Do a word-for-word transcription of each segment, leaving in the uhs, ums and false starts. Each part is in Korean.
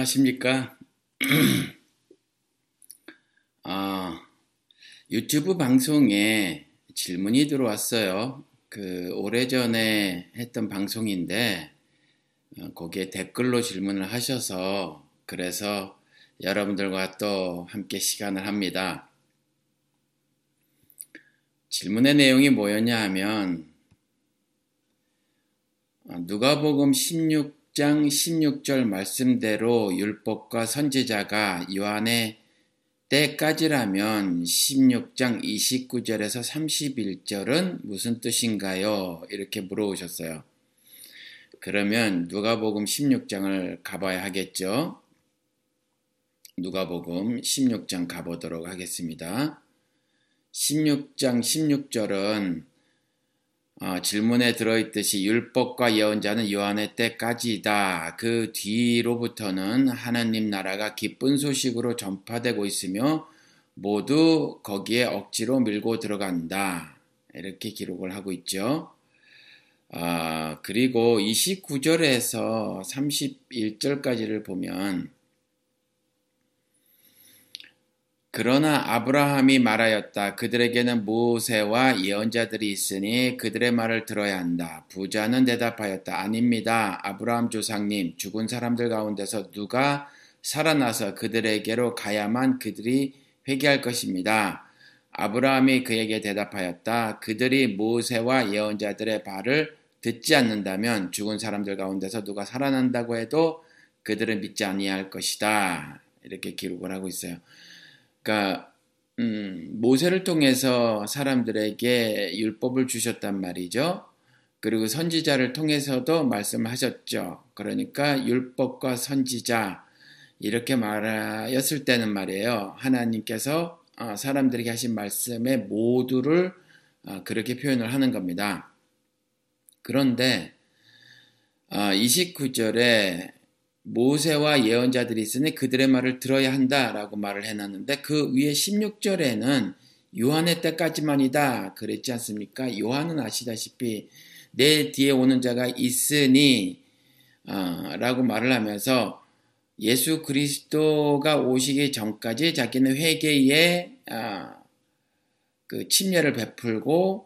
안녕하십니까? 아, 유튜브 방송에 질문이 들어왔어요. 그 오래전에 했던 방송인데 어, 거기에 댓글로 질문을 하셔서 그래서 여러분들과 또 함께 시간을 합니다. 질문의 내용이 뭐였냐 하면 어, 누가복음 십육 장 십육 절 말씀대로 율법과 선지자가 요한의 때까지라면 십육 장 이십구 절에서 삼십일 절은 무슨 뜻인가요? 이렇게 물어오셨어요. 그러면 누가복음 십육 장을 가봐야 하겠죠? 누가복음 십육 장 가보도록 하겠습니다. 십육 장 십육 절은 어, 질문에 들어있듯이 율법과 예언자는 요한의 때까지다. 그 뒤로부터는 하나님 나라가 기쁜 소식으로 전파되고 있으며 모두 거기에 억지로 밀고 들어간다. 이렇게 기록을 하고 있죠. 아, 그리고 이십구 절에서 삼십일 절까지를 보면 그러나 아브라함이 말하였다. 그들에게는 모세와 예언자들이 있으니 그들의 말을 들어야 한다. 부자는 대답하였다. 아닙니다. 아브라함 조상님, 죽은 사람들 가운데서 누가 살아나서 그들에게로 가야만 그들이 회개할 것입니다. 아브라함이 그에게 대답하였다. 그들이 모세와 예언자들의 말을 듣지 않는다면 죽은 사람들 가운데서 누가 살아난다고 해도 그들은 믿지 아니할 것이다. 이렇게 기록을 하고 있어요. 그러니까 음, 모세를 통해서 사람들에게 율법을 주셨단 말이죠. 그리고 선지자를 통해서도 말씀하셨죠. 그러니까 율법과 선지자 이렇게 말하였을 때는 말이에요. 하나님께서 사람들에게 하신 말씀의 모두를 그렇게 표현을 하는 겁니다. 그런데 이십구 절에 모세와 예언자들이 있으니 그들의 말을 들어야 한다라고 말을 해놨는데 그 위에 십육 절에는 요한의 때까지만이다 그랬지 않습니까? 요한은 아시다시피 내 뒤에 오는 자가 있으니 어, 라고 말을 하면서 예수 그리스도가 오시기 전까지 자기는 회개에 어, 그 침례를 베풀고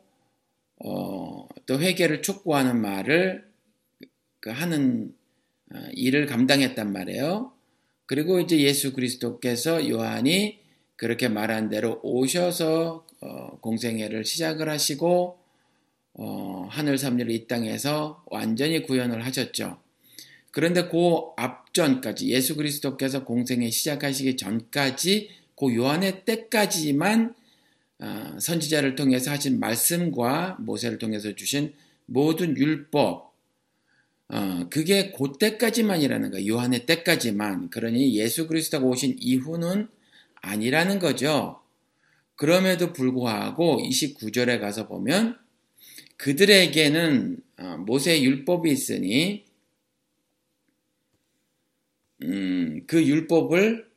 어, 또 회개를 촉구하는 말을 그 하는 일을 감당했단 말이에요. 그리고 이제 예수 그리스도께서 요한이 그렇게 말한 대로 오셔서 어, 공생애를 시작을 하시고 어, 하늘 섭리를 이 땅에서 완전히 구현을 하셨죠. 그런데 그 앞전까지 예수 그리스도께서 공생애 시작하시기 전까지 그 요한의 때까지만 어, 선지자를 통해서 하신 말씀과 모세를 통해서 주신 모든 율법 어, 그게 그때까지만이라는 거예요. 요한의 때까지만. 그러니 예수 그리스도가 오신 이후는 아니라는 거죠. 그럼에도 불구하고 이십구 절에 가서 보면 그들에게는 어, 모세의 율법이 있으니 음, 그 율법을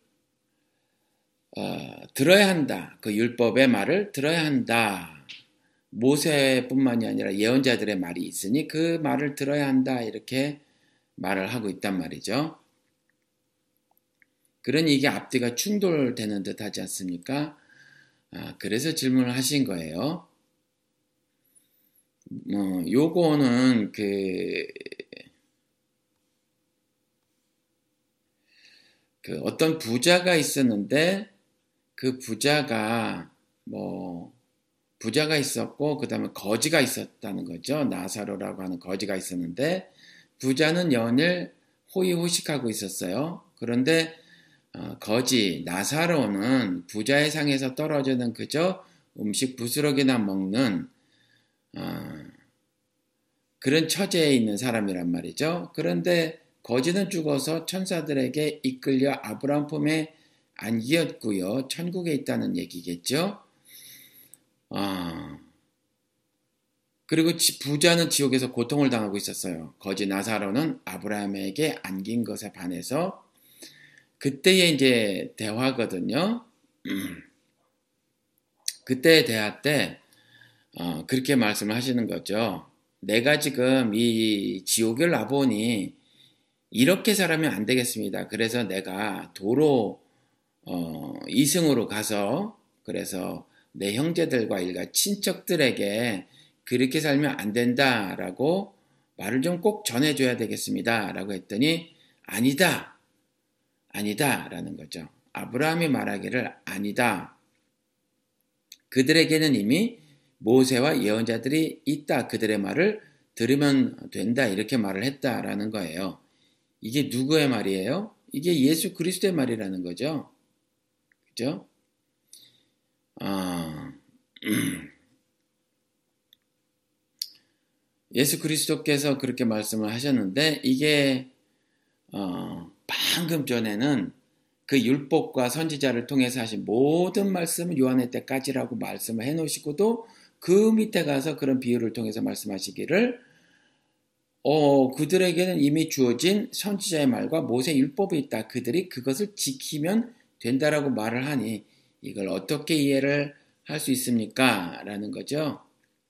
어, 들어야 한다. 그 율법의 말을 들어야 한다. 모세뿐만이 아니라 예언자들의 말이 있으니 그 말을 들어야 한다 이렇게 말을 하고 있단 말이죠. 그러니 이게 앞뒤가 충돌되는 듯 하지 않습니까? 아, 그래서 질문을 하신 거예요. 뭐 요거는 그, 그 어떤 부자가 있었는데 그 부자가 뭐 부자가 있었고 그 다음에 거지가 있었다는 거죠. 나사로라고 하는 거지가 있었는데 부자는 연일 호의호식하고 있었어요. 그런데 거지 나사로는 부자의 상에서 떨어지는 그저 음식 부스러기나 먹는 그런 처지에 있는 사람이란 말이죠. 그런데 거지는 죽어서 천사들에게 이끌려 아브라함 품에 안기었고요. 천국에 있다는 얘기겠죠. 아, 그리고 부자는 지옥에서 고통을 당하고 있었어요. 거지 나사로는 아브라함에게 안긴 것에 반해서 그때의 이제 대화거든요. 그때의 대화 때 어, 그렇게 말씀을 하시는 거죠. 내가 지금 이 지옥을 와보니 이렇게 살아면 안 되겠습니다. 그래서 내가 도로 어, 이승으로 가서 그래서 내 형제들과 일가 친척들에게 그렇게 살면 안 된다라고 말을 좀 꼭 전해줘야 되겠습니다. 라고 했더니 아니다. 아니다. 라는 거죠. 아브라함이 말하기를 아니다. 그들에게는 이미 모세와 예언자들이 있다. 그들의 말을 들으면 된다. 이렇게 말을 했다라는 거예요. 이게 누구의 말이에요? 이게 예수 그리스도의 말이라는 거죠. 그죠? 아, 예수 그리스도께서 그렇게 말씀을 하셨는데 이게 어, 방금 전에는 그 율법과 선지자를 통해서 하신 모든 말씀은 요한의 때까지라고 말씀을 해놓으시고도 그 밑에 가서 그런 비유를 통해서 말씀하시기를 어, 그들에게는 이미 주어진 선지자의 말과 모세 율법이 있다. 그들이 그것을 지키면 된다라고 말을 하니 이걸 어떻게 이해를 할 수 있습니까? 라는 거죠.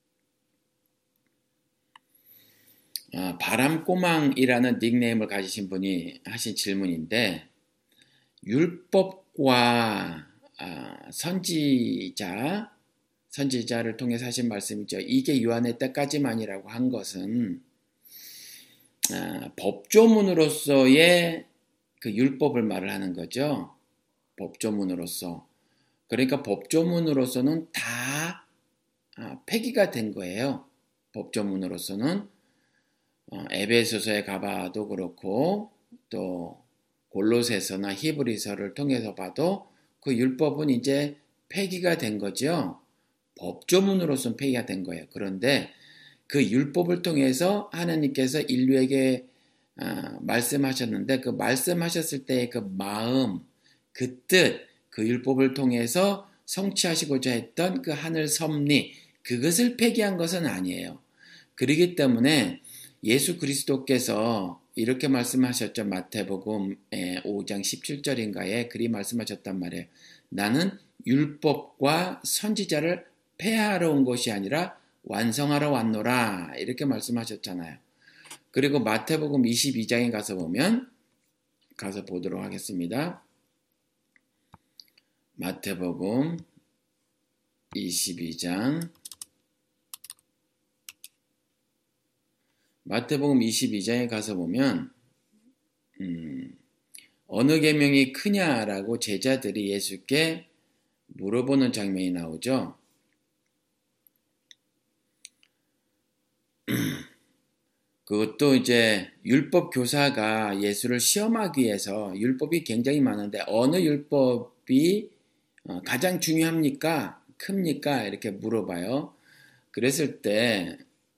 아, 바람꼬망이라는 닉네임을 가지신 분이 하신 질문인데 율법과 아, 선지자, 선지자를 통해서 하신 말씀이죠. 이게 요한의 때까지만이라고 한 것은 아, 법조문으로서의 그 율법을 말을 하는 거죠. 법조문으로서. 그러니까 법조문으로서는 다 아, 폐기가 된 거예요. 법조문으로서는 어, 에베소서에 가봐도 그렇고 또 골로새서나 히브리서를 통해서 봐도 그 율법은 이제 폐기가 된 거죠. 법조문으로서는 폐기가 된 거예요. 그런데 그 율법을 통해서 하나님께서 인류에게 아, 말씀하셨는데 그 말씀하셨을 때의 그 마음, 그 뜻, 그 율법을 통해서 성취하시고자 했던 그 하늘 섭리, 그것을 폐기한 것은 아니에요. 그렇기 때문에 예수 그리스도께서 이렇게 말씀하셨죠. 마태복음 오 장 십칠 절인가에 그리 말씀하셨단 말이에요. 나는 율법과 선지자를 폐하러 온 것이 아니라 완성하러 왔노라. 이렇게 말씀하셨잖아요. 그리고 마태복음 이십이 장에 가서 보면 가서 보도록 하겠습니다. 마태복음 이십이 장 마태복음 이십이 장에 가서 보면 음, 어느 계명이 크냐라고 제자들이 예수께 물어보는 장면이 나오죠. 그것도 이제 율법 교사가 예수를 시험하기 위해서 율법이 굉장히 많은데 어느 율법이 가장 중요합니까? 큽니까? 이렇게 물어봐요. 그랬을 때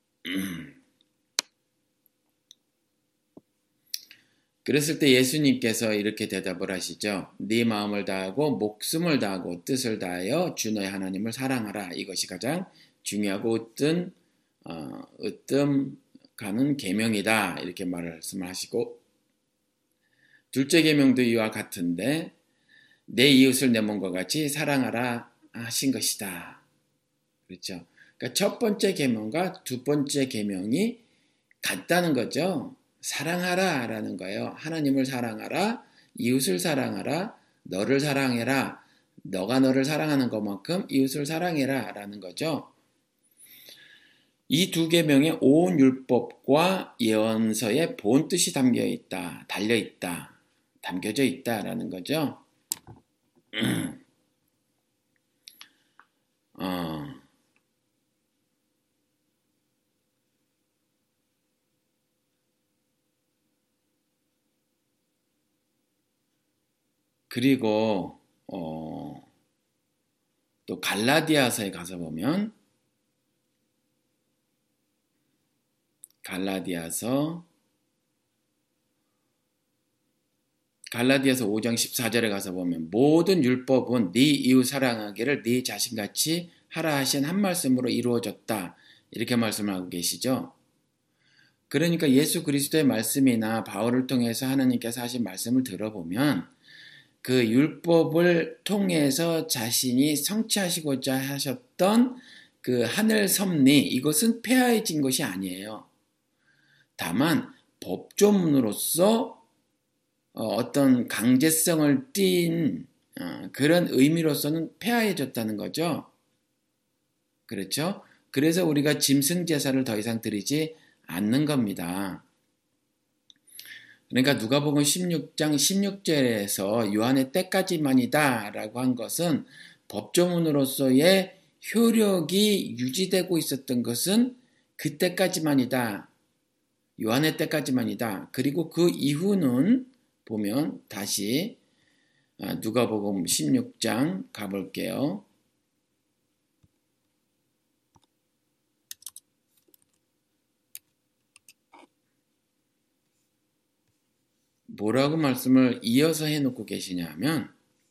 그랬을 때 예수님께서 이렇게 대답을 하시죠. 네 마음을 다하고 목숨을 다하고 뜻을 다하여 주 너의 하나님을 사랑하라. 이것이 가장 중요하고 으뜸, 어, 으뜸 가는 계명이다. 이렇게 말씀을 하시고 둘째 계명도 이와 같은데 내 이웃을 내 몸과 같이 사랑하라 하신 것이다. 그렇죠. 그러니까 첫 번째 계명과 두 번째 계명이 같다는 거죠. 사랑하라 라는 거예요. 하나님을 사랑하라, 이웃을 사랑하라, 너를 사랑해라, 너가 너를 사랑하는 것만큼 이웃을 사랑해라 라는 거죠. 이 두 계명에 온 율법과 예언서의 본 뜻이 담겨 있다, 달려 있다, 담겨져 있다라는 거죠. 어. 그리고 어, 또 갈라디아서에 가서 보면 갈라디아서 갈라디아서 오 장 십사 절에 가서 보면 모든 율법은 네 이웃 사랑하기를 네 자신같이 하라 하신 한 말씀으로 이루어졌다. 이렇게 말씀을 하고 계시죠. 그러니까 예수 그리스도의 말씀이나 바울을 통해서 하나님께서 하신 말씀을 들어보면 그 율법을 통해서 자신이 성취하시고자 하셨던 그 하늘 섭리, 이것은 폐하해진 것이 아니에요. 다만 법조문으로서 어떤 강제성을 띈 그런 의미로서는 폐하해졌다는 거죠. 그렇죠? 그래서 우리가 짐승 제사를 더 이상 드리지 않는 겁니다. 그러니까 누가복음 십육 장 십육 절에서 요한의 때까지만이다 라고 한 것은 법조문으로서의 효력이 유지되고 있었던 것은 그때까지만이다. 요한의 때까지만이다. 그리고 그 이후는 보면 다시 누가복음 십육 장 가볼게요. 뭐라고 말씀을 이어서 해놓고 계시냐면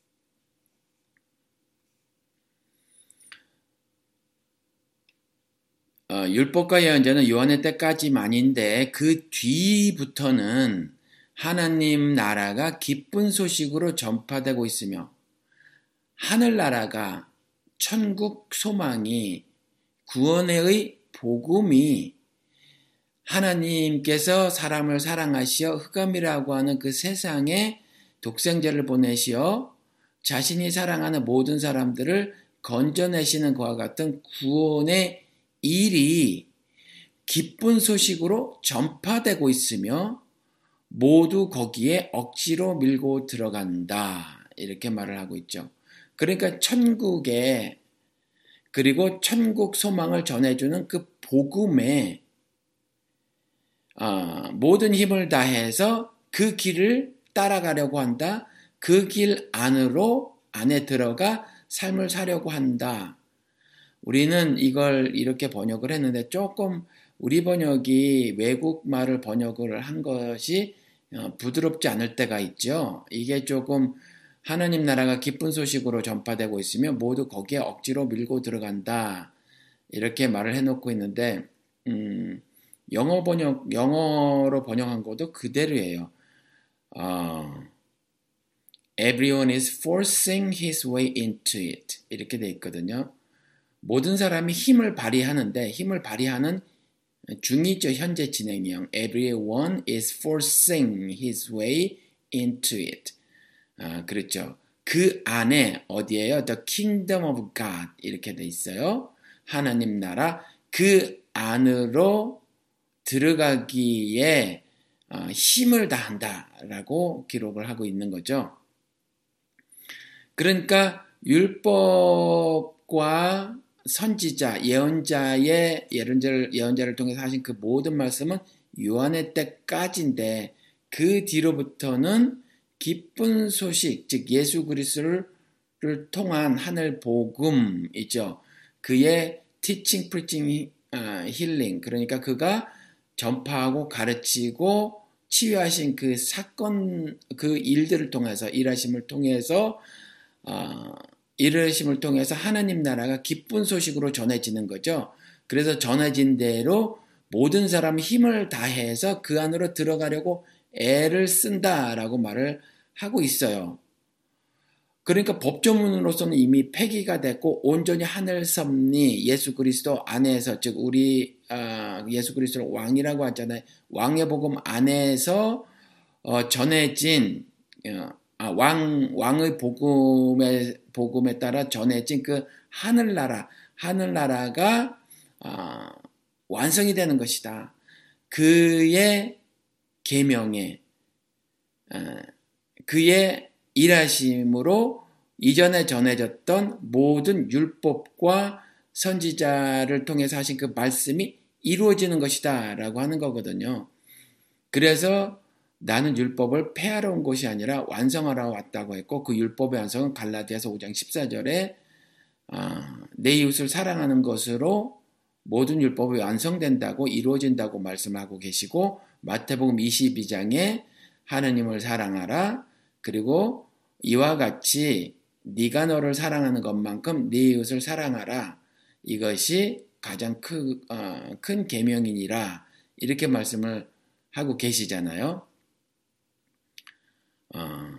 어, 율법과 예언자는 요한의 때까지만인데 그 뒤부터는 하나님 나라가 기쁜 소식으로 전파되고 있으며 하늘나라가 천국 소망이 구원의 복음이 하나님께서 사람을 사랑하시어 흑암이라고 하는 그 세상에 독생자를 보내시어 자신이 사랑하는 모든 사람들을 건져내시는 것과 같은 구원의 일이 기쁜 소식으로 전파되고 있으며 모두 거기에 억지로 밀고 들어간다. 이렇게 말을 하고 있죠. 그러니까 천국에 그리고 천국 소망을 전해주는 그 복음에 어, 모든 힘을 다해서 그 길을 따라가려고 한다. 그 길 안으로 안에 들어가 삶을 사려고 한다. 우리는 이걸 이렇게 번역을 했는데 조금 우리 번역이 외국말을 번역을 한 것이 부드럽지 않을 때가 있죠. 이게 조금 하나님 나라가 기쁜 소식으로 전파되고 있으며 모두 거기에 억지로 밀고 들어간다. 이렇게 말을 해놓고 있는데 음, 영어 번역, 영어로 번역한 것도 그대로예요. 어, Everyone is forcing his way into it. 이렇게 돼 있거든요. 모든 사람이 힘을 발휘하는데 힘을 발휘하는 중이죠. 현재 진행형. Everyone is forcing his way into it. 아, 그렇죠. 그 안에 어디에요? The kingdom of God 이렇게 돼 있어요. 하나님 나라 그 안으로 들어가기에 힘을 다한다라고 기록을 하고 있는 거죠. 그러니까 율법과 선지자, 예언자의 예언자를, 예언자를 통해서 하신 그 모든 말씀은 요한의 때까지인데 그 뒤로부터는 기쁜 소식, 즉 예수 그리스도를 통한 하늘 복음이죠. 그의 teaching, preaching, healing, 그러니까 그가 전파하고 가르치고 치유하신 그 사건, 그 일들을 통해서, 일하심을 통해서 어, 이르심을 통해서 하나님 나라가 기쁜 소식으로 전해지는 거죠. 그래서 전해진 대로 모든 사람이 힘을 다해서 그 안으로 들어가려고 애를 쓴다라고 말을 하고 있어요. 그러니까 법조문으로서는 이미 폐기가 됐고 온전히 하늘 섭리 예수 그리스도 안에서 즉 우리 어, 예수 그리스도를 왕이라고 하잖아요. 왕의 복음 안에서 어, 전해진 어, 아, 왕, 왕의 복음에, 복음에 따라 전해진 그 하늘나라, 하늘나라가, 어, 완성이 되는 것이다. 그의 계명에, 어, 그의 일하심으로 이전에 전해졌던 모든 율법과 선지자를 통해서 하신 그 말씀이 이루어지는 것이다. 라고 하는 거거든요. 그래서 나는 율법을 폐하러 온 것이 아니라 완성하러 왔다고 했고 그 율법의 완성은 갈라디아서 오 장 십사 절에 어, 내 이웃을 사랑하는 것으로 모든 율법이 완성된다고 이루어진다고 말씀하고 계시고 마태복음 이십이 장에 하느님을 사랑하라 그리고 이와 같이 네가 너를 사랑하는 것만큼 네 이웃을 사랑하라 이것이 가장 큰, 어, 큰 계명이니라 이렇게 말씀을 하고 계시잖아요. 어,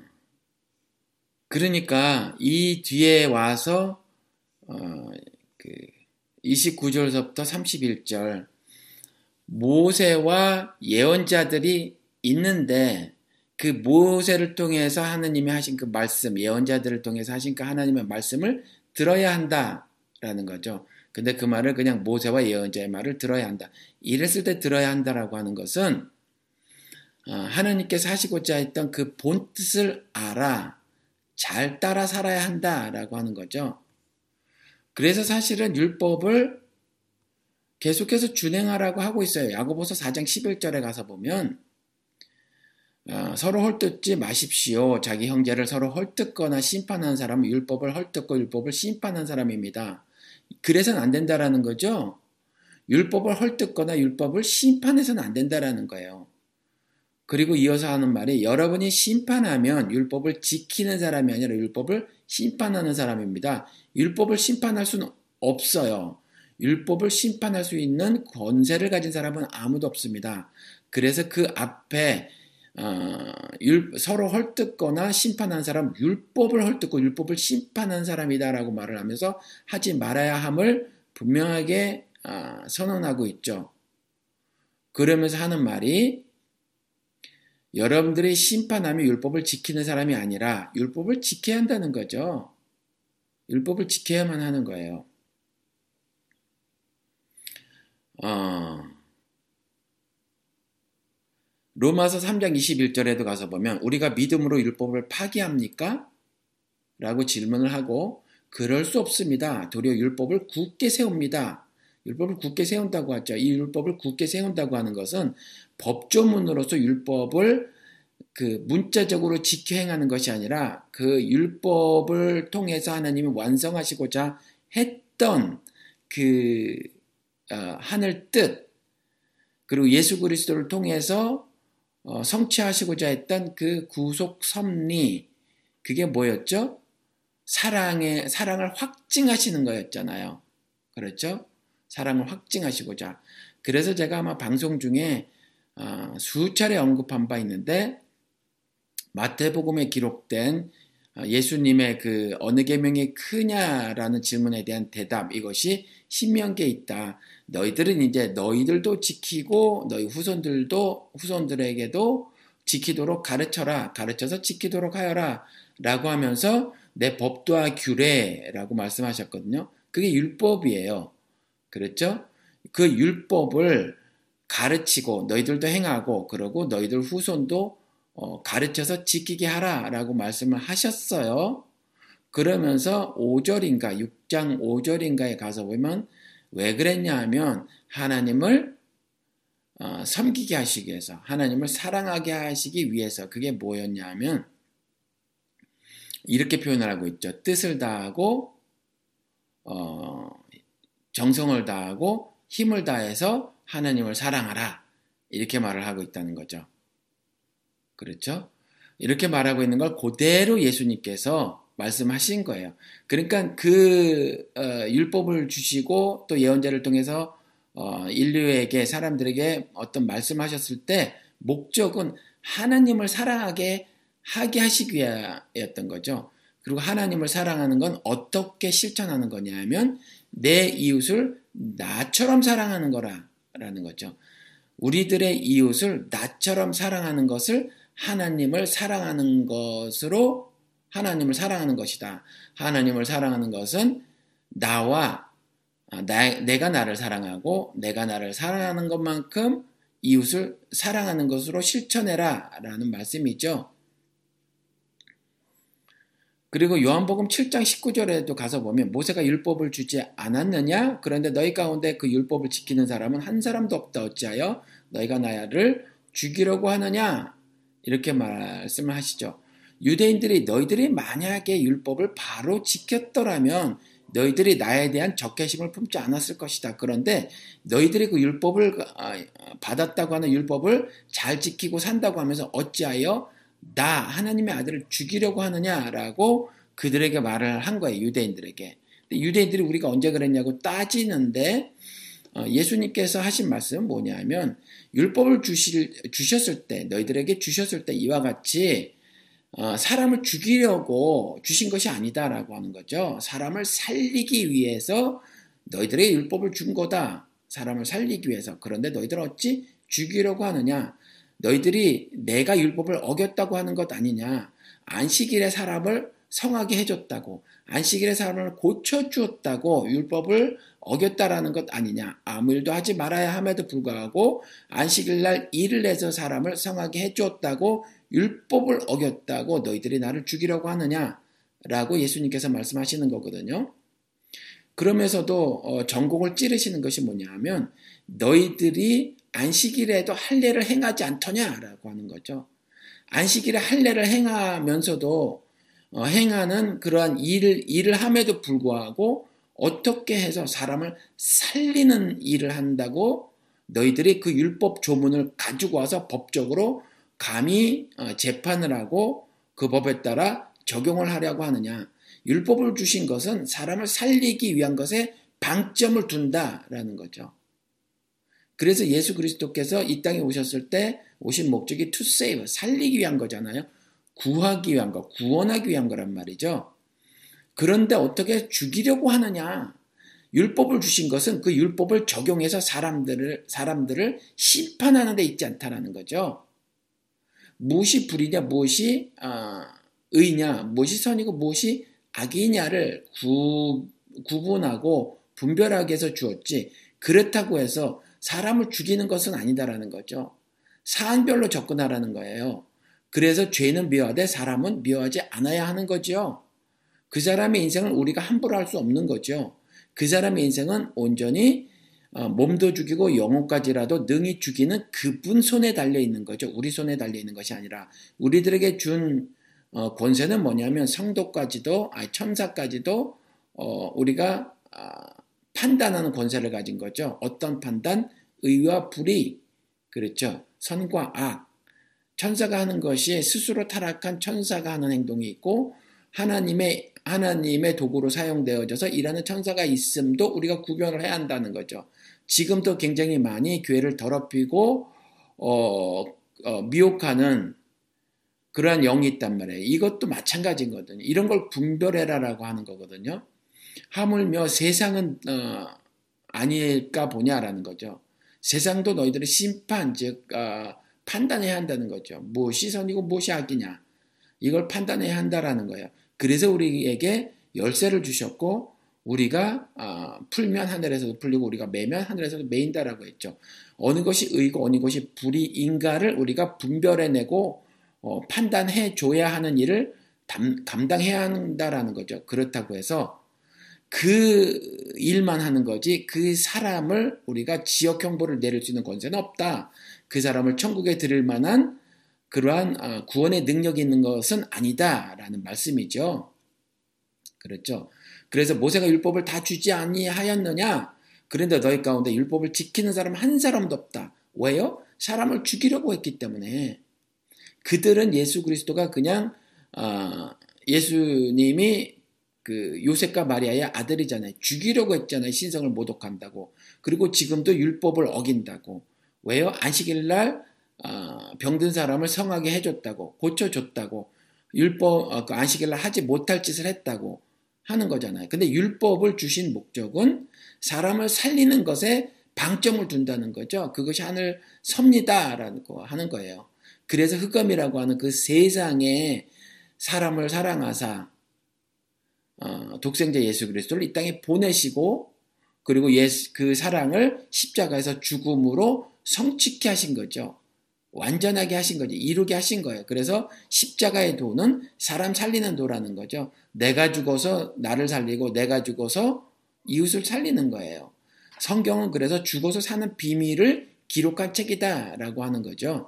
그러니까 이 뒤에 와서 어, 그 이십구 절서부터 삼십일 절 모세와 예언자들이 있는데 그 모세를 통해서 하나님이 하신 그 말씀, 예언자들을 통해서 하신 그 하나님의 말씀을 들어야 한다라는 거죠. 근데 그 말을 그냥 모세와 예언자의 말을 들어야 한다. 이랬을 때 들어야 한다라고 하는 것은 하나님께서 하시고자 했던 그 본뜻을 알아 잘 따라 살아야 한다라고 하는 거죠. 그래서 사실은 율법을 계속해서 준행하라고 하고 있어요. 야고보서 사 장 십일 절에 가서 보면 어, 서로 헐뜯지 마십시오. 자기 형제를 서로 헐뜯거나 심판하는 사람은 율법을 헐뜯고 율법을 심판한 사람입니다. 그래서는 안 된다라는 거죠. 율법을 헐뜯거나 율법을 심판해서는 안 된다라는 거예요. 그리고 이어서 하는 말이 여러분이 심판하면 율법을 지키는 사람이 아니라 율법을 심판하는 사람입니다. 율법을 심판할 수는 없어요. 율법을 심판할 수 있는 권세를 가진 사람은 아무도 없습니다. 그래서 그 앞에 어, 율, 서로 헐뜯거나 심판한 사람, 율법을 헐뜯고 율법을 심판한 사람이다라고 말을 하면서 하지 말아야 함을 분명하게 어, 선언하고 있죠. 그러면서 하는 말이 여러분들이 심판하며 율법을 지키는 사람이 아니라 율법을 지켜야 한다는 거죠. 율법을 지켜야만 하는 거예요. 어, 로마서 삼 장 이십일 절에도 가서 보면 우리가 믿음으로 율법을 파기합니까? 라고 질문을 하고 그럴 수 없습니다. 도리어 율법을 굳게 세웁니다. 율법을 굳게 세운다고 하죠. 이 율법을 굳게 세운다고 하는 것은 법조문으로서 율법을 그 문자적으로 지켜 행하는 것이 아니라 그 율법을 통해서 하나님이 완성하시고자 했던 그 어, 하늘 뜻 그리고 예수 그리스도를 통해서 어, 성취하시고자 했던 그 구속 섭리 그게 뭐였죠? 사랑의 사랑을 확증하시는 거였잖아요. 그렇죠? 사랑을 확증하시고자. 그래서 제가 아마 방송 중에 어, 수차례 언급한 바 있는데 마태복음에 기록된 예수님의 그 어느 계명이 크냐라는 질문에 대한 대답 이것이 신명기에 있다. 너희들은 이제 너희들도 지키고 너희 후손들도 후손들에게도 지키도록 가르쳐라. 가르쳐서 지키도록 하여라. 라고 하면서 내 법도와 규례라고 말씀하셨거든요. 그게 율법이에요. 그렇죠? 그 율법을 가르치고 너희들도 행하고 그러고 너희들 후손도 어, 가르쳐서 지키게 하라라고 말씀을 하셨어요. 그러면서 오 절인가 육 장 오 절인가에 가서 보면 왜 그랬냐 하면 하나님을 어, 섬기게 하시기 위해서 하나님을 사랑하게 하시기 위해서 그게 뭐였냐 하면 이렇게 표현을 하고 있죠. 뜻을 다하고 어, 정성을 다하고 힘을 다해서 하나님을 사랑하라 이렇게 말을 하고 있다는 거죠. 그렇죠? 이렇게 말하고 있는 걸 그대로 예수님께서 말씀하신 거예요. 그러니까 그 어, 율법을 주시고 또 예언자를 통해서 어, 인류에게 사람들에게 어떤 말씀하셨을 때 목적은 하나님을 사랑하게 하게 하시기 위하였던 거죠. 그리고 하나님을 사랑하는 건 어떻게 실천하는 거냐면 내 이웃을 나처럼 사랑하는 거라는 거죠. 우리들의 이웃을 나처럼 사랑하는 것을 하나님을 사랑하는 것으로 하나님을 사랑하는 것이다. 하나님을 사랑하는 것은 나와 나, 내가 나를 사랑하고 내가 나를 사랑하는 것만큼 이웃을 사랑하는 것으로 실천해라 라는 말씀이죠. 그리고 요한복음 칠 장 십구 절에도 가서 보면 모세가 율법을 주지 않았느냐? 그런데 너희 가운데 그 율법을 지키는 사람은 한 사람도 없다. 어찌하여 너희가 나를 죽이려고 하느냐? 이렇게 말씀을 하시죠. 유대인들이 너희들이 만약에 율법을 바로 지켰더라면 너희들이 나에 대한 적개심을 품지 않았을 것이다. 그런데 너희들이 그 율법을 받았다고 하는 율법을 잘 지키고 산다고 하면서 어찌하여 나 하나님의 아들을 죽이려고 하느냐라고 그들에게 말을 한 거예요. 유대인들에게. 유대인들이 우리가 언제 그랬냐고 따지는데 예수님께서 하신 말씀은 뭐냐면 율법을 주실, 주셨을 때 너희들에게 주셨을 때 이와 같이 사람을 죽이려고 주신 것이 아니다라고 하는 거죠. 사람을 살리기 위해서 너희들에게 율법을 준 거다. 사람을 살리기 위해서. 그런데 너희들은 어찌 죽이려고 하느냐? 너희들이 내가 율법을 어겼다고 하는 것 아니냐? 안식일에 사람을 성하게 해줬다고, 안식일에 사람을 고쳐주었다고 율법을 어겼다라는 것 아니냐? 아무 일도 하지 말아야 함에도 불구하고 안식일날 일을 해서 사람을 성하게 해주었다고 율법을 어겼다고 너희들이 나를 죽이려고 하느냐? 라고 예수님께서 말씀하시는 거거든요. 그러면서도 전곡을 찌르시는 것이 뭐냐 하면 너희들이 안식일에도 할례를 행하지 않더냐라고 하는 거죠. 안식일에 할례를 행하면서도 어, 행하는 그러한 일을, 일을 함에도 불구하고 어떻게 해서 사람을 살리는 일을 한다고 너희들이 그 율법 조문을 가지고 와서 법적으로 감히 어, 재판을 하고 그 법에 따라 적용을 하려고 하느냐. 율법을 주신 것은 사람을 살리기 위한 것에 방점을 둔다라는 거죠. 그래서 예수 그리스도께서 이 땅에 오셨을 때 오신 목적이 to save, 살리기 위한 거잖아요. 구하기 위한 거, 구원하기 위한 거란 말이죠. 그런데 어떻게 죽이려고 하느냐? 율법을 주신 것은 그 율법을 적용해서 사람들을, 사람들을 심판하는 데 있지 않다라는 거죠. 무엇이 불이냐, 무엇이 어, 의냐, 무엇이 선이고 무엇이 악이냐를 구, 구분하고 분별하게 해서 주었지, 그렇다고 해서 사람을 죽이는 것은 아니다라는 거죠. 사안별로 접근하라는 거예요. 그래서 죄는 미워하되 사람은 미워하지 않아야 하는 거죠. 그 사람의 인생을 우리가 함부로 할 수 없는 거죠. 그 사람의 인생은 온전히 몸도 죽이고 영혼까지라도 능히 죽이는 그분 손에 달려있는 거죠. 우리 손에 달려있는 것이 아니라 우리들에게 준 권세는 뭐냐면 성도까지도, 아니 천사까지도 우리가 판단하는 권세를 가진 거죠. 어떤 판단? 의와 불의, 그렇죠. 선과 악. 천사가 하는 것이 스스로 타락한 천사가 하는 행동이 있고 하나님의 하나님의 도구로 사용되어져서 일하는 천사가 있음도 우리가 구별을 해야 한다는 거죠. 지금도 굉장히 많이 교회를 더럽히고 어, 어, 미혹하는 그러한 영이 있단 말이에요. 이것도 마찬가지거든요. 이런 걸 분별해라라고 하는 거거든요. 하물며 세상은 어, 아닐까 보냐라는 거죠. 세상도 너희들의 심판, 즉 어, 판단해야 한다는 거죠. 무엇이 선이고 무엇이 악이냐. 이걸 판단해야 한다라는 거예요. 그래서 우리에게 열쇠를 주셨고 우리가 어, 풀면 하늘에서도 풀리고 우리가 매면 하늘에서도 매인다라고 했죠. 어느 것이 의고 어느 것이 불의인가를 우리가 분별해내고 어, 판단해줘야 하는 일을 담, 감당해야 한다라는 거죠. 그렇다고 해서 그 일만 하는 거지 그 사람을 우리가 지역 형벌을 내릴 수 있는 권세는 없다. 그 사람을 천국에 들일 만한 그러한 구원의 능력이 있는 것은 아니다라는 말씀이죠. 그렇죠. 그래서 모세가 율법을 다 주지 아니하였느냐? 그런데 너희 가운데 율법을 지키는 사람 한 사람도 없다. 왜요? 사람을 죽이려고 했기 때문에. 그들은 예수 그리스도가 그냥 어, 예수님이 그 요셉과 마리아의 아들이잖아요. 죽이려고 했잖아요. 신성을 모독한다고. 그리고 지금도 율법을 어긴다고. 왜요? 안식일날 어, 병든 사람을 성하게 해줬다고, 고쳐줬다고, 율법 어, 그 안식일날 하지 못할 짓을 했다고 하는 거잖아요. 근데 율법을 주신 목적은 사람을 살리는 것에 방점을 둔다는 거죠. 그것이 하늘 섭니다라고 하는 거예요. 그래서 흑암이라고 하는 그 세상에 사람을 사랑하사 어, 독생자 예수 그리스도를 이 땅에 보내시고 그리고 예수, 그 사랑을 십자가에서 죽음으로 성취케 하신 거죠. 완전하게 하신 거죠. 이루게 하신 거예요. 그래서 십자가의 도는 사람 살리는 도라는 거죠. 내가 죽어서 나를 살리고 내가 죽어서 이웃을 살리는 거예요. 성경은 그래서 죽어서 사는 비밀을 기록한 책이다라고 하는 거죠.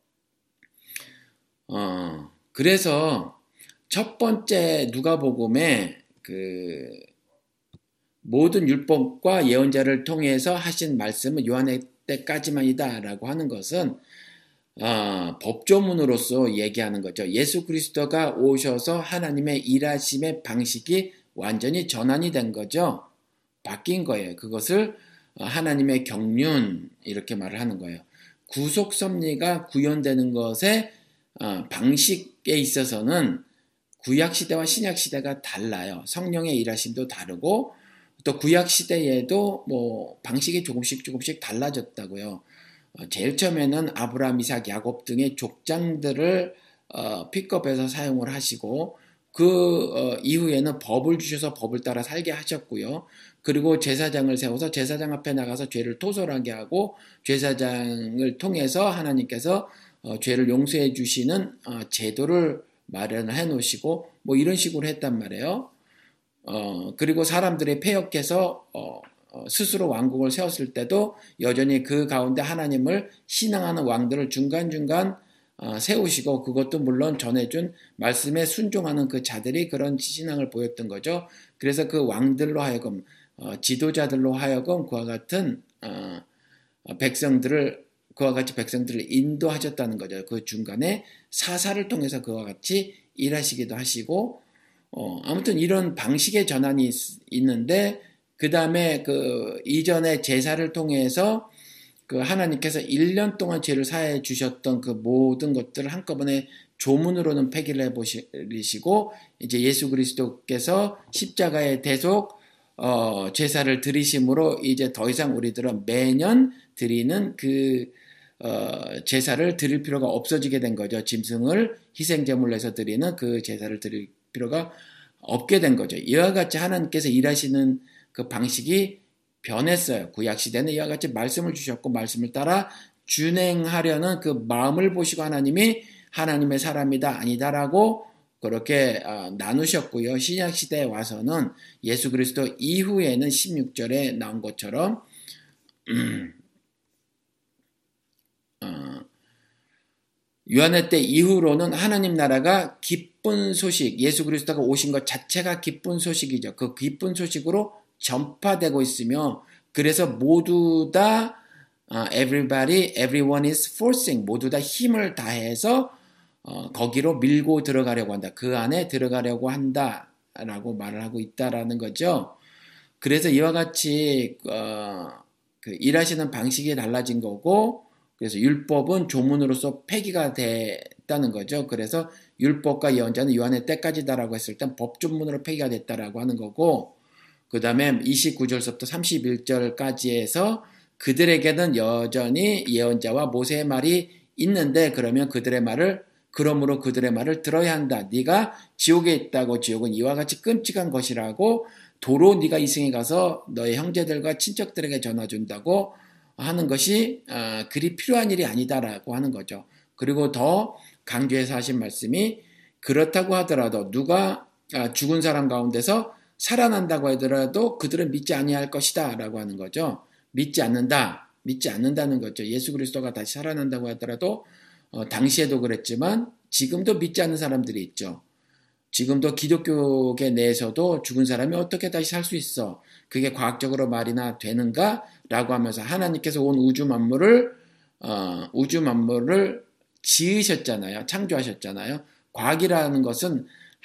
어, 그래서 첫 번째 누가복음에 그 모든 율법과 예언자를 통해서 하신 말씀은 요한의 때까지만이다라고 하는 것은 어, 법조문으로서 얘기하는 거죠. 예수 그리스도가 오셔서 하나님의 일하심의 방식이 완전히 전환이 된 거죠. 바뀐 거예요. 그것을 하나님의 경륜 이렇게 말을 하는 거예요. 구속 섭리가 구현되는 것의 어, 방식에 있어서는 구약 시대와 신약 시대가 달라요. 성령의 일하심도 다르고 또 구약 시대에도 뭐 방식이 조금씩 조금씩 달라졌다고요. 어, 제일 처음에는 아브라함, 이삭, 야곱 등의 족장들을 어, 픽업해서 사용을 하시고 그 어, 이후에는 법을 주셔서 법을 따라 살게 하셨고요. 그리고 제사장을 세워서 제사장 앞에 나가서 죄를 토설하게 하고 제사장을 통해서 하나님께서 어, 죄를 용서해 주시는 어, 제도를 마련해 놓으시고 뭐 이런 식으로 했단 말이에요. 어, 그리고 사람들이 패역해서 어, 어, 스스로 왕국을 세웠을 때도 여전히 그 가운데 하나님을 신앙하는 왕들을 중간중간 어, 세우시고 그것도 물론 전해준 말씀에 순종하는 그 자들이 그런 신앙을 보였던 거죠. 그래서 그 왕들로 하여금 어, 지도자들로 하여금 그와 같은 어, 백성들을 그와 같이 백성들을 인도하셨다는 거죠. 그 중간에 사사를 통해서 그와 같이 일하시기도 하시고 어, 아무튼 이런 방식의 전환이 있, 있는데 그 다음에 그 이전에 제사를 통해서 그 하나님께서 일 년 동안 죄를 사해 주셨던 그 모든 것들을 한꺼번에 조문으로는 폐기를 해버리시고 이제 예수 그리스도께서 십자가의 대속 어, 제사를 드리심으로 이제 더 이상 우리들은 매년 드리는 그 어, 제사를 드릴 필요가 없어지게 된 거죠. 짐승을 희생제물로 해서 드리는 그 제사를 드릴 필요가 없게 된 거죠. 이와 같이 하나님께서 일하시는 그 방식이 변했어요. 구약시대는 이와 같이 말씀을 주셨고 말씀을 따라 준행하려는 그 마음을 보시고 하나님이 하나님의 사람이다 아니다라고 그렇게 어, 나누셨고요. 신약시대에 와서는 예수 그리스도 이후에는 십육 절에 나온 것처럼 음, 어, 유한의 때 이후로는 하나님 나라가 기쁜 소식, 예수 그리스도가 오신 것 자체가 기쁜 소식이죠. 그 기쁜 소식으로 전파되고 있으며 그래서 모두 다 uh, everybody, everyone is forcing 모두 다 힘을 다해서 어, 거기로 밀고 들어가려고 한다. 그 안에 들어가려고 한다라고 말을 하고 있다라는 거죠. 그래서 이와 같이 어, 그 일하시는 방식이 달라진 거고 그래서 율법은 조문으로서 폐기가 됐다는 거죠. 그래서 율법과 예언자는 요한의 때까지다라고 했을 땐 법조문으로 폐기가 됐다라고 하는 거고 그 다음에 이십구 절부터 삼십일 절까지 해서 그들에게는 여전히 예언자와 모세의 말이 있는데 그러면 그들의 말을 그러므로 그들의 말을 들어야 한다. 네가 지옥에 있다고 지옥은 이와 같이 끔찍한 것이라고 도로 네가 이승에 가서 너의 형제들과 친척들에게 전해준다고 하는 것이 어, 그리 필요한 일이 아니다라고 하는 거죠. 그리고 더 강조해서 하신 말씀이 그렇다고 하더라도 누가 아, 죽은 사람 가운데서 살아난다고 하더라도 그들은 믿지 아니할 것이다 라고 하는 거죠. 믿지 않는다. 믿지 않는다는 거죠. 예수 그리스도가 다시 살아난다고 하더라도 어, 당시에도 그랬지만 지금도 믿지 않는 사람들이 있죠. 지금도 기독교계 내에서도 죽은 사람이 어떻게 다시 살 수 있어? 그게 과학적으로 말이나 되는가? 라고 하면서 하나님께서 온 우주 만물을 어, 우주 만물을 지으셨잖아요. 창조하셨잖아요. 과학이라는 것은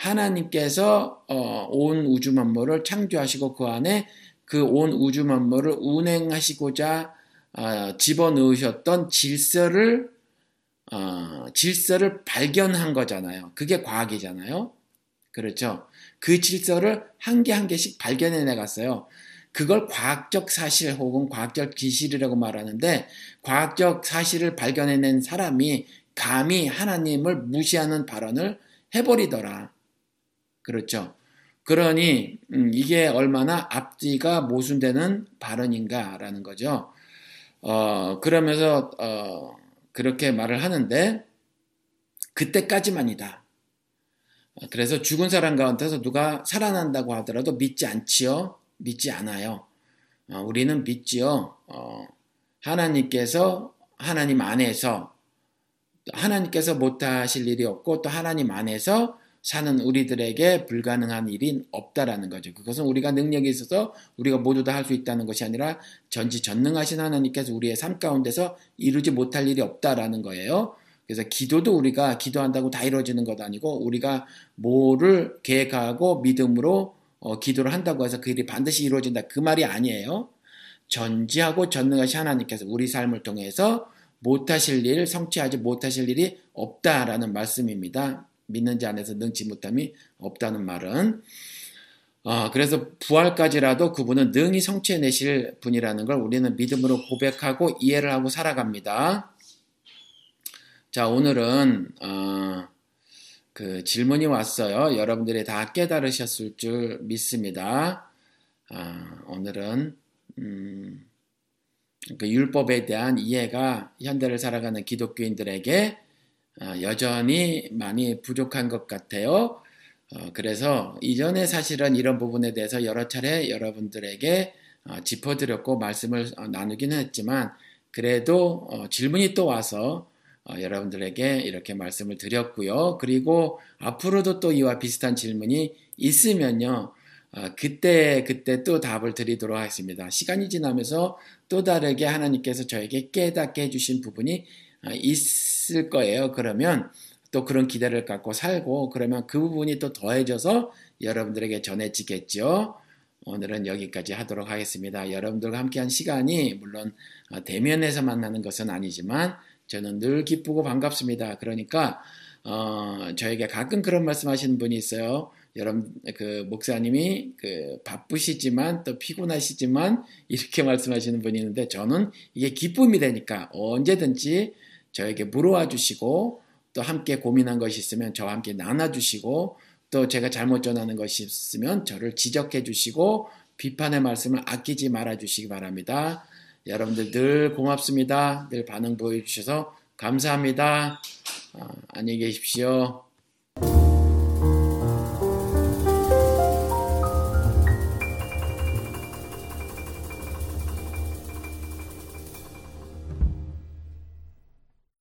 하나님께서 어, 온 우주 만물을 창조하시고 그 안에 그 온 우주 만물을 운행하시고자 어, 집어넣으셨던 질서를 어, 질서를 발견한 거잖아요. 그게 과학이잖아요. 그렇죠. 그 질서를 한 개 한 개씩 발견해 갔어요. 그걸 과학적 사실 혹은 과학적 기실이라고 말하는데 과학적 사실을 발견해낸 사람이 감히 하나님을 무시하는 발언을 해버리더라. 그렇죠. 그러니 음, 이게 얼마나 앞뒤가 모순되는 발언인가라는 거죠. 어, 그러면서 어, 그렇게 말을 하는데 그때까지만이다. 그래서 죽은 사람 가운데서 누가 살아난다고 하더라도 믿지 않지요. 믿지 않아요. 어, 우리는 믿지요. 어, 하나님께서 하나님 안에서 하나님께서 못하실 일이 없고 또 하나님 안에서 사는 우리들에게 불가능한 일이 없다라는 거죠. 그것은 우리가 능력이 있어서 우리가 모두 다 할 수 있다는 것이 아니라 전지전능하신 하나님께서 우리의 삶 가운데서 이루지 못할 일이 없다라는 거예요. 그래서 기도도 우리가 기도한다고 다 이루어지는 것 아니고 우리가 뭐를 계획하고 믿음으로 어, 기도를 한다고 해서 그 일이 반드시 이루어진다. 그 말이 아니에요. 전지하고 전능하신 하나님께서 우리 삶을 통해서 못하실 일, 성취하지 못하실 일이 없다라는 말씀입니다. 믿는 자 안에서 능치 못함이 없다는 말은 어, 그래서 부활까지라도 그분은 능히 성취해내실 분이라는 걸 우리는 믿음으로 고백하고 이해를 하고 살아갑니다. 자, 오늘은 어, 그 질문이 왔어요. 여러분들이 다 깨달으셨을 줄 믿습니다. 아, 오늘은 음, 그 율법에 대한 이해가 현대를 살아가는 기독교인들에게 어, 여전히 많이 부족한 것 같아요. 어, 그래서 이전에 사실은 이런 부분에 대해서 여러 차례 여러분들에게 어, 짚어드렸고 말씀을 어, 나누기는 했지만 그래도 어, 질문이 또 와서 어, 여러분들에게 이렇게 말씀을 드렸고요. 그리고 앞으로도 또 이와 비슷한 질문이 있으면요. 어, 그때 그때 또 답을 드리도록 하겠습니다. 시간이 지나면서 또 다르게 하나님께서 저에게 깨닫게 해주신 부분이 어, 있을 거예요. 그러면 또 그런 기대를 갖고 살고 그러면 그 부분이 또 더해져서 여러분들에게 전해지겠죠. 오늘은 여기까지 하도록 하겠습니다. 여러분들과 함께한 시간이 물론 대면에서 만나는 것은 아니지만 저는 늘 기쁘고 반갑습니다. 그러니까 어, 저에게 가끔 그런 말씀하시는 분이 있어요. 여러분 그 목사님이 그 바쁘시지만 또 피곤하시지만 이렇게 말씀하시는 분이 있는데 저는 이게 기쁨이 되니까 언제든지 저에게 물어와 주시고 또 함께 고민한 것이 있으면 저와 함께 나눠주시고 또 제가 잘못 전하는 것이 있으면 저를 지적해 주시고 비판의 말씀을 아끼지 말아 주시기 바랍니다. 여러분들 늘 고맙습니다. 늘 반응 보여주셔서 감사합니다. 어, 안녕히 계십시오.